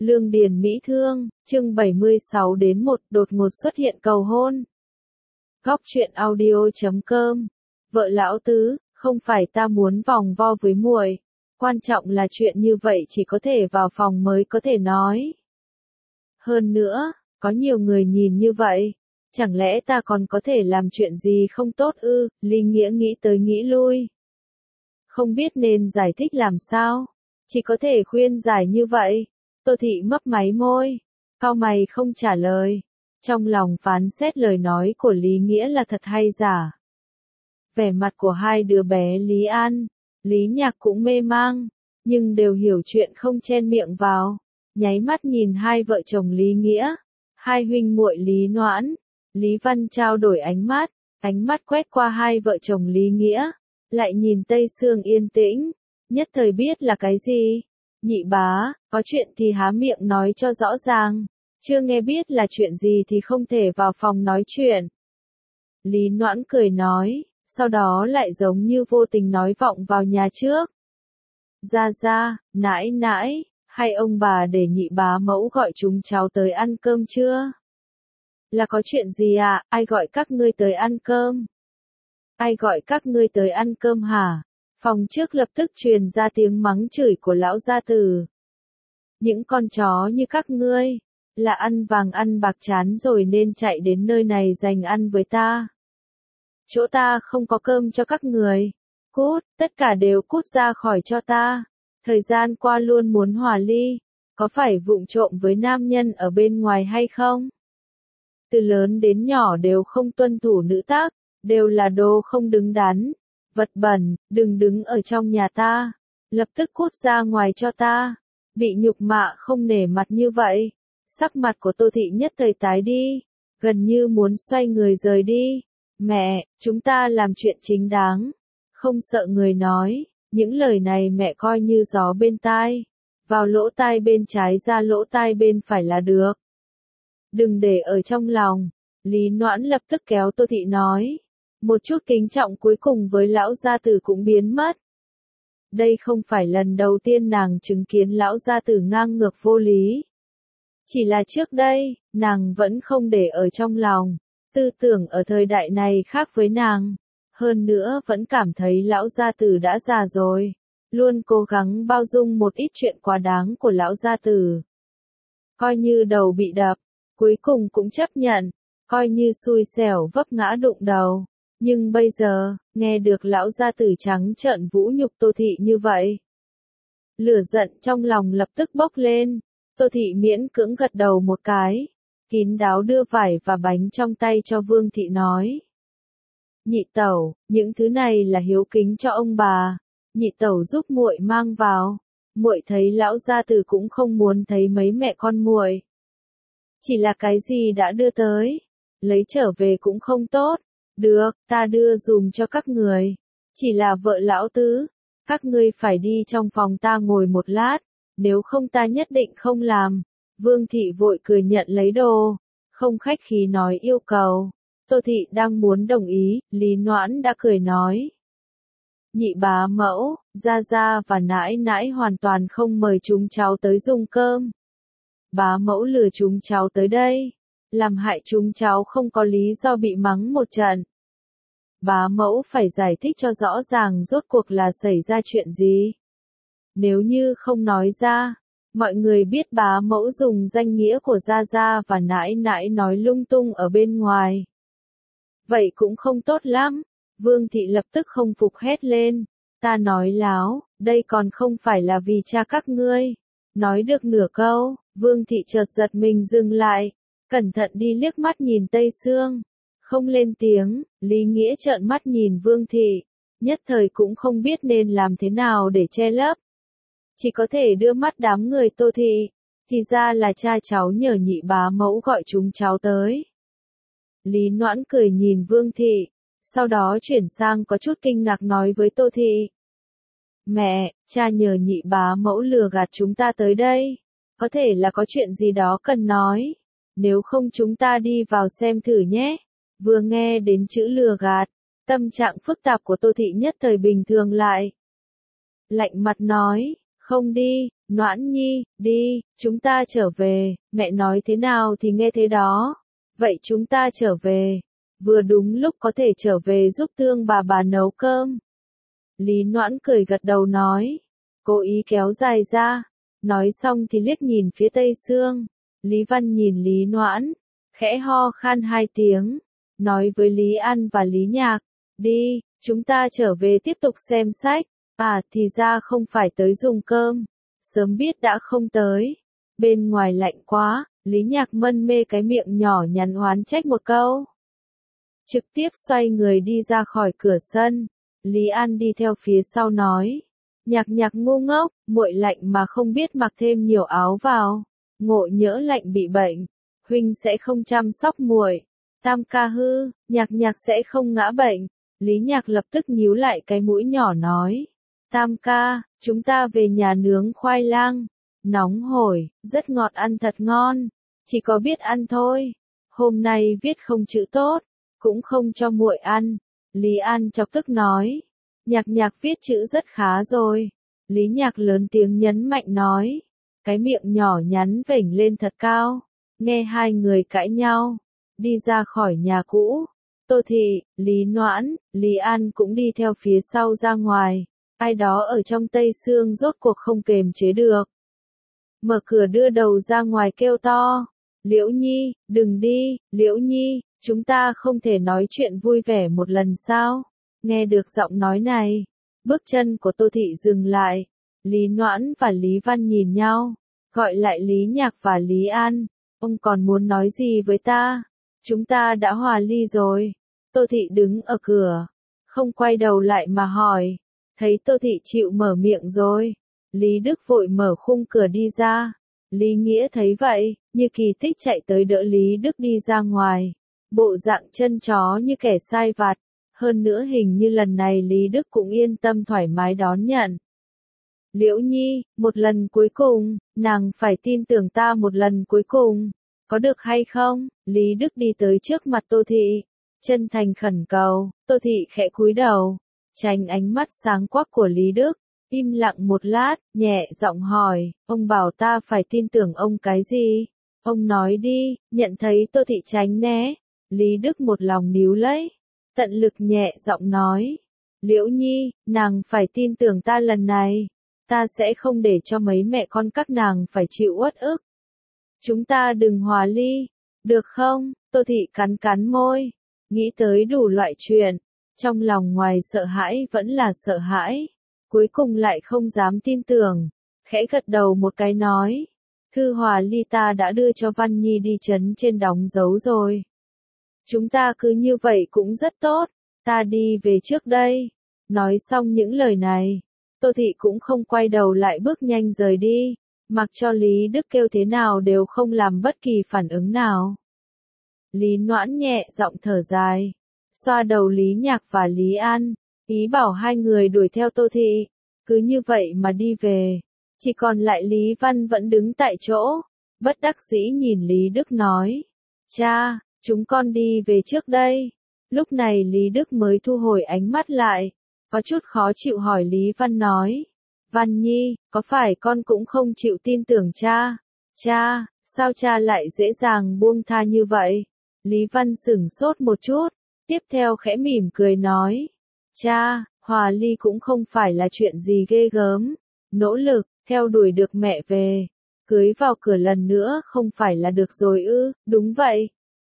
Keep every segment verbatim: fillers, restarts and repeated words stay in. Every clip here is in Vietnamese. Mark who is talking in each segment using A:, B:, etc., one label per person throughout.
A: Lương Điền Mỹ Thương, chương bảy mươi sáu đến một đột ngột xuất hiện cầu hôn. Góc truyện audio chấm com. Vợ lão tứ, không phải ta muốn vòng vo với muội, quan trọng là chuyện như vậy chỉ có thể vào phòng mới có thể nói. Hơn nữa, có nhiều người nhìn như vậy, chẳng lẽ ta còn có thể làm chuyện gì không tốt ư? Lý Nghĩa nghĩ tới nghĩ lui. Không biết nên giải thích làm sao, chỉ có thể khuyên giải như vậy. Tô Thị mấp máy môi, cau mày không trả lời, trong lòng phán xét lời nói của Lý Nghĩa là thật hay giả. Vẻ mặt của hai đứa bé Lý An, Lý Nhạc cũng mê mang, nhưng đều hiểu chuyện không chen miệng vào, nháy mắt nhìn hai vợ chồng Lý Nghĩa, hai huynh muội Lý Noãn, Lý Văn trao đổi ánh mắt, ánh mắt quét qua hai vợ chồng Lý Nghĩa, lại nhìn Tây Sương yên tĩnh, nhất thời biết là cái gì. Nhị bá, có chuyện thì há miệng nói cho rõ ràng, chưa nghe biết là chuyện gì thì không thể vào phòng nói chuyện. Lý Noãn cười nói, sau đó lại giống như vô tình nói vọng vào nhà trước. Ra ra, nãi nãi, hay ông bà để nhị bá mẫu gọi chúng cháu tới ăn cơm chưa? Là có chuyện gì à, ai gọi các ngươi tới ăn cơm? Ai gọi các ngươi tới ăn cơm hả? Phòng trước lập tức truyền ra tiếng mắng chửi của lão gia tử. Những con chó như các ngươi, là ăn vàng ăn bạc chán rồi nên chạy đến nơi này dành ăn với ta. Chỗ ta không có cơm cho các người. Cút, tất cả đều cút ra khỏi cho ta. Thời gian qua luôn muốn hòa ly, có phải vụng trộm với nam nhân ở bên ngoài hay không? Từ lớn đến nhỏ đều không tuân thủ nữ tác, đều là đồ không đứng đắn. Vật bẩn, đừng đứng ở trong nhà ta, lập tức cút ra ngoài cho ta. Bị nhục mạ không nể mặt như vậy, sắc mặt của Tô Thị nhất thời tái đi, gần như muốn xoay người rời đi. Mẹ, chúng ta làm chuyện chính đáng, không sợ người nói, những lời này mẹ coi như gió bên tai, vào lỗ tai bên trái ra lỗ tai bên phải là được. Đừng để ở trong lòng, Lý Noãn lập tức kéo Tô Thị nói. Một chút kính trọng cuối cùng với lão gia tử cũng biến mất. Đây không phải lần đầu tiên nàng chứng kiến lão gia tử ngang ngược vô lý. Chỉ là trước đây, nàng vẫn không để ở trong lòng, tư tưởng ở thời đại này khác với nàng. Hơn nữa vẫn cảm thấy lão gia tử đã già rồi, luôn cố gắng bao dung một ít chuyện quá đáng của lão gia tử. Coi như đầu bị đập, cuối cùng cũng chấp nhận, coi như xui xẻo vấp ngã đụng đầu. Nhưng bây giờ, nghe được lão gia tử trắng trợn vũ nhục Tô Thị như vậy. Lửa giận trong lòng lập tức bốc lên, Tô Thị miễn cưỡng gật đầu một cái, kín đáo đưa vải và bánh trong tay cho Vương Thị nói. Nhị tẩu, những thứ này là hiếu kính cho ông bà, nhị tẩu giúp muội mang vào, muội thấy lão gia tử cũng không muốn thấy mấy mẹ con muội. Chỉ là cái gì đã đưa tới, lấy trở về cũng không tốt. Được, ta đưa dùm cho các người. Chỉ là vợ lão tứ, các ngươi phải đi trong phòng ta ngồi một lát, nếu không ta nhất định không làm. Vương Thị vội cười nhận lấy đồ, không khách khí nói yêu cầu. Tô Thị đang muốn đồng ý, Lý Noãn đã cười nói. Nhị bá mẫu, gia gia và nãi nãi hoàn toàn không mời chúng cháu tới dùng cơm. Bá mẫu lừa chúng cháu tới đây, làm hại chúng cháu không có lý do bị mắng một trận. Bá mẫu phải giải thích cho rõ ràng rốt cuộc là xảy ra chuyện gì. Nếu như không nói ra, mọi người biết bá mẫu dùng danh nghĩa của gia gia và nãi nãi nói lung tung ở bên ngoài. Vậy cũng không tốt lắm. Vương Thị lập tức không phục hét lên. Ta nói láo, đây còn không phải là vì cha các ngươi. Nói được nửa câu, Vương Thị chợt giật mình dừng lại, cẩn thận đi liếc mắt nhìn Tây Sương. Không lên tiếng, Lý Nghĩa trợn mắt nhìn Vương Thị, nhất thời cũng không biết nên làm thế nào để che lấp. Chỉ có thể đưa mắt đám người Tô Thị, thì ra là cha cháu nhờ nhị bá mẫu gọi chúng cháu tới. Lý Noãn cười nhìn Vương Thị, sau đó chuyển sang có chút kinh ngạc nói với Tô Thị. Mẹ, cha nhờ nhị bá mẫu lừa gạt chúng ta tới đây, có thể là có chuyện gì đó cần nói, nếu không chúng ta đi vào xem thử nhé. Vừa nghe đến chữ lừa gạt, tâm trạng phức tạp của Tô Thị nhất thời bình thường lại. Lạnh mặt nói, Không đi, Noãn Nhi, đi, chúng ta trở về, mẹ nói thế nào thì nghe thế đó. Vậy chúng ta trở về. Vừa đúng lúc có thể trở về giúp Tương bà bà nấu cơm. Lý Noãn cười gật đầu nói. Cố ý kéo dài ra. Nói xong thì liếc nhìn phía Tây Sương. Lý Văn nhìn Lý Noãn. Khẽ ho khan hai tiếng. Nói với Lý An và Lý Nhạc. Đi, chúng ta trở về tiếp tục xem sách. À thì ra không phải tới dùng cơm. Sớm biết đã không tới. Bên ngoài lạnh quá. Lý Nhạc mân mê cái miệng nhỏ nhắn oán trách một câu. Trực tiếp xoay người đi ra khỏi cửa sân. Lý An đi theo phía sau nói. Nhạc Nhạc ngu ngốc, muội lạnh mà không biết mặc thêm nhiều áo vào. Ngộ nhỡ lạnh bị bệnh. Huynh sẽ không chăm sóc muội. Tam ca hư, Nhạc Nhạc sẽ không ngã bệnh. Lý Nhạc lập tức nhíu lại cái mũi nhỏ nói. Tam ca, chúng ta về nhà nướng khoai lang. Nóng hổi, rất ngọt ăn thật ngon. Chỉ có biết ăn thôi. Hôm nay viết không chữ tốt. Cũng không cho muội ăn. Lý An chọc tức nói. Nhạc Nhạc viết chữ rất khá rồi. Lý Nhạc lớn tiếng nhấn mạnh nói. Cái miệng nhỏ nhắn vểnh lên thật cao. Nghe hai người cãi nhau. Đi ra khỏi nhà cũ. Tô Thị, Lý Noãn, Lý An cũng đi theo phía sau ra ngoài. Ai đó ở trong Tây Sương rốt cuộc không kềm chế được. Mở cửa đưa đầu ra ngoài kêu to. Liễu Nhi, đừng đi, Liễu Nhi, chúng ta không thể nói chuyện vui vẻ một lần sao? Nghe được giọng nói này, bước chân của Tô Thị dừng lại. Lý Noãn và Lý Văn nhìn nhau, gọi lại Lý Nhạc và Lý An. Ông còn muốn nói gì với ta? Chúng ta đã hòa ly rồi. Tô Thị đứng ở cửa, không quay đầu lại mà hỏi. Thấy Tô Thị chịu mở miệng rồi. Lý Đức vội mở khung cửa đi ra. Lý Nghĩa thấy vậy, như kỳ tích chạy tới đỡ Lý Đức đi ra ngoài. Bộ dạng chân chó như kẻ sai vặt. Hơn nữa hình như lần này Lý Đức cũng yên tâm thoải mái đón nhận. Liễu Nhi, một lần cuối cùng, nàng phải tin tưởng ta một lần cuối cùng. Có được hay không? Lý Đức đi tới trước mặt Tô Thị. Chân thành khẩn cầu. Tô Thị khẽ cúi đầu. Tránh ánh mắt sáng quắc của Lý Đức. Im lặng một lát, nhẹ giọng hỏi, ông bảo ta phải tin tưởng ông cái gì? Ông nói đi, nhận thấy Tô Thị tránh né. Lý Đức một lòng níu lấy. Tận lực nhẹ giọng nói. Liễu Nhi, nàng phải tin tưởng ta lần này. Ta sẽ không để cho mấy mẹ con các nàng phải chịu uất ức. Chúng ta đừng hòa ly. Được không? Tô Thị cắn cắn môi. Nghĩ tới đủ loại chuyện. Trong lòng ngoài sợ hãi vẫn là sợ hãi. Cuối cùng lại không dám tin tưởng. Khẽ gật đầu một cái nói. Thư hòa ly ta đã đưa cho Văn Nhi đi trấn trên đóng dấu rồi. Chúng ta cứ như vậy cũng rất tốt. Ta đi về trước đây. Nói xong những lời này. Tô Thị cũng không quay đầu lại bước nhanh rời đi. Mặc cho Lý Đức kêu thế nào đều không làm bất kỳ phản ứng nào. Lý Noãn nhẹ giọng thở dài. Xoa đầu Lý Nhạc và Lý An. Ý bảo hai người đuổi theo Tô Thị. Cứ như vậy mà đi về. Chỉ còn lại Lý Văn vẫn đứng tại chỗ. Bất đắc dĩ nhìn Lý Đức nói. Cha, chúng con đi về trước đây. Lúc này Lý Đức mới thu hồi ánh mắt lại. Có chút khó chịu hỏi Lý Văn nói. Văn Nhi, có phải con cũng không chịu tin tưởng cha? Cha, sao cha lại dễ dàng buông tha như vậy? Lý Văn sửng sốt một chút. Tiếp theo khẽ mỉm cười nói. Cha, hòa ly cũng không phải là chuyện gì ghê gớm. Nỗ lực, theo đuổi được mẹ về. Cưới vào cửa lần nữa không phải là được rồi ư, đúng vậy.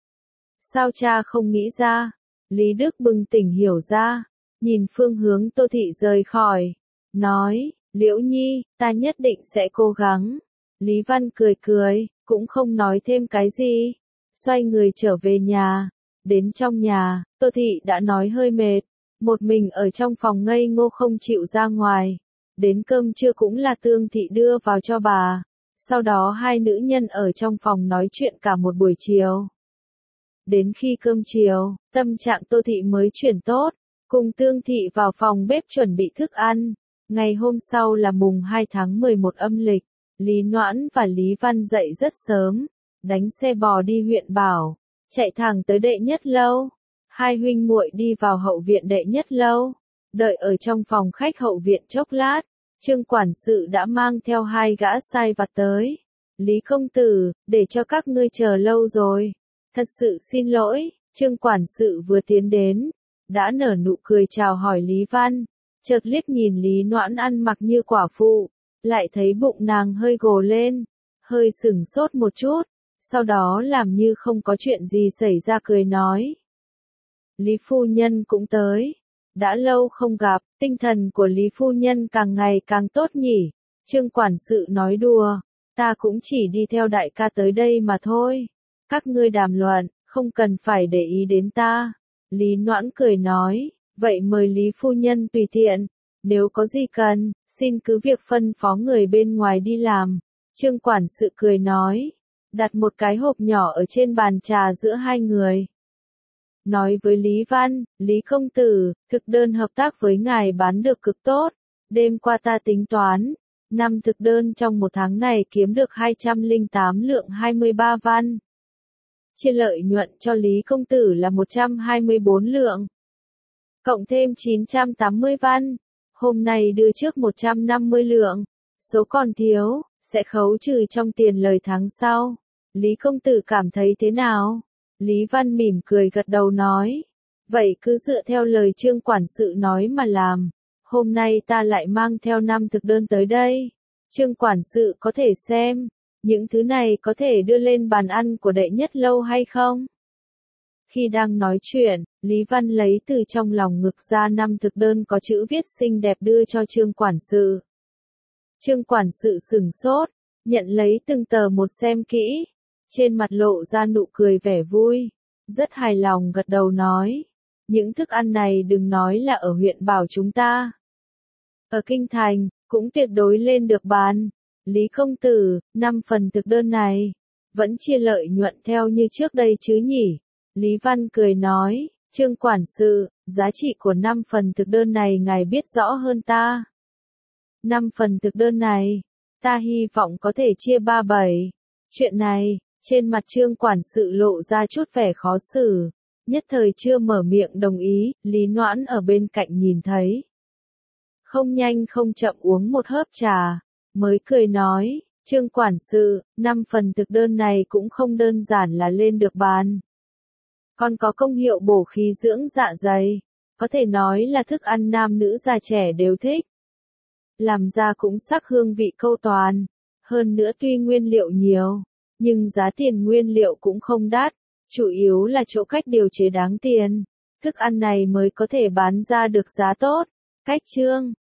A: Sao cha không nghĩ ra? Lý Đức bừng tỉnh hiểu ra. Nhìn phương hướng Tô Thị rời khỏi. Nói, Liễu Nhi, ta nhất định sẽ cố gắng. Lý Văn cười cười, cũng không nói thêm cái gì. Xoay người trở về nhà. Đến trong nhà, Tô Thị đã nói hơi mệt. Một mình ở trong phòng ngây ngô không chịu ra ngoài. Đến cơm trưa cũng là Tương Thị đưa vào cho bà. Sau đó hai nữ nhân ở trong phòng nói chuyện cả một buổi chiều. Đến khi cơm chiều, tâm trạng Tô Thị mới chuyển tốt. Cùng Tương Thị vào phòng bếp chuẩn bị thức ăn. Ngày hôm sau là mùng hai tháng mười một âm lịch. Lý Noãn và Lý Văn dậy rất sớm. Đánh xe bò đi huyện Bảo. Chạy thẳng tới đệ nhất lâu. Hai huynh muội đi vào hậu viện đệ nhất lâu. Đợi ở trong phòng khách hậu viện chốc lát. Trương quản sự đã mang theo hai gã sai vặt tới. Lý công tử, để cho các ngươi chờ lâu rồi. Thật sự xin lỗi, Trương quản sự vừa tiến đến, đã nở nụ cười chào hỏi Lý Văn, chợt liếc nhìn Lý Noãn ăn mặc như quả phụ, lại thấy bụng nàng hơi gồ lên, hơi sửng sốt một chút, sau đó làm như không có chuyện gì xảy ra cười nói. Lý phu nhân cũng tới, đã lâu không gặp, tinh thần của Lý phu nhân càng ngày càng tốt nhỉ, Trương quản sự nói đùa, ta cũng chỉ đi theo đại ca tới đây mà thôi, các ngươi đàm luận, không cần phải để ý đến ta. Lý Noãn cười nói, vậy mời Lý phu nhân tùy tiện, nếu có gì cần, xin cứ việc phân phó người bên ngoài đi làm. Trương quản sự cười nói, đặt một cái hộp nhỏ ở trên bàn trà giữa hai người. Nói với Lý Văn, Lý công tử, thực đơn hợp tác với ngài bán được cực tốt, đêm qua ta tính toán, năm thực đơn trong một tháng này kiếm được hai trăm lẻ tám lượng hai mươi ba văn. Chia lợi nhuận cho Lý công tử là một trăm hai mươi bốn lượng. Cộng thêm chín trăm tám mươi văn, hôm nay đưa trước một trăm năm mươi lượng, số còn thiếu, sẽ khấu trừ trong tiền lời tháng sau. Lý công tử cảm thấy thế nào? Lý Văn mỉm cười gật đầu nói, vậy cứ dựa theo lời Trương quản sự nói mà làm, hôm nay ta lại mang theo năm thực đơn tới đây. Trương quản sự có thể xem, những thứ này có thể đưa lên bàn ăn của đệ nhất lâu hay không? Khi đang nói chuyện, Lý Văn lấy từ trong lòng ngực ra năm thực đơn có chữ viết xinh đẹp đưa cho Trương quản sự. Trương quản sự sửng sốt, nhận lấy từng tờ một xem kỹ, trên mặt lộ ra nụ cười vẻ vui, rất hài lòng gật đầu nói, những thức ăn này đừng nói là ở huyện Bảo chúng ta. Ở Kinh Thành, cũng tuyệt đối lên được bàn. Lý công tử, năm phần thực đơn này, vẫn chia lợi nhuận theo như trước đây chứ nhỉ? Lý Văn cười nói, Trương quản sự, giá trị của năm phần thực đơn này ngài biết rõ hơn ta. Năm phần thực đơn này, ta hy vọng có thể chia ba bảy. Chuyện này, trên mặt Trương quản sự lộ ra chút vẻ khó xử, nhất thời chưa mở miệng đồng ý, Lý Noãn ở bên cạnh nhìn thấy. Không nhanh không chậm uống một hớp trà, mới cười nói, Trương quản sự, năm phần thực đơn này cũng không đơn giản là lên được bàn. Còn có công hiệu bổ khí dưỡng dạ dày, có thể nói là thức ăn nam nữ già trẻ đều thích. Làm ra cũng sắc hương vị câu toàn, hơn nữa tuy nguyên liệu nhiều, nhưng giá tiền nguyên liệu cũng không đắt, chủ yếu là chỗ cách điều chế đáng tiền, thức ăn này mới có thể bán ra được giá tốt. Cách Trương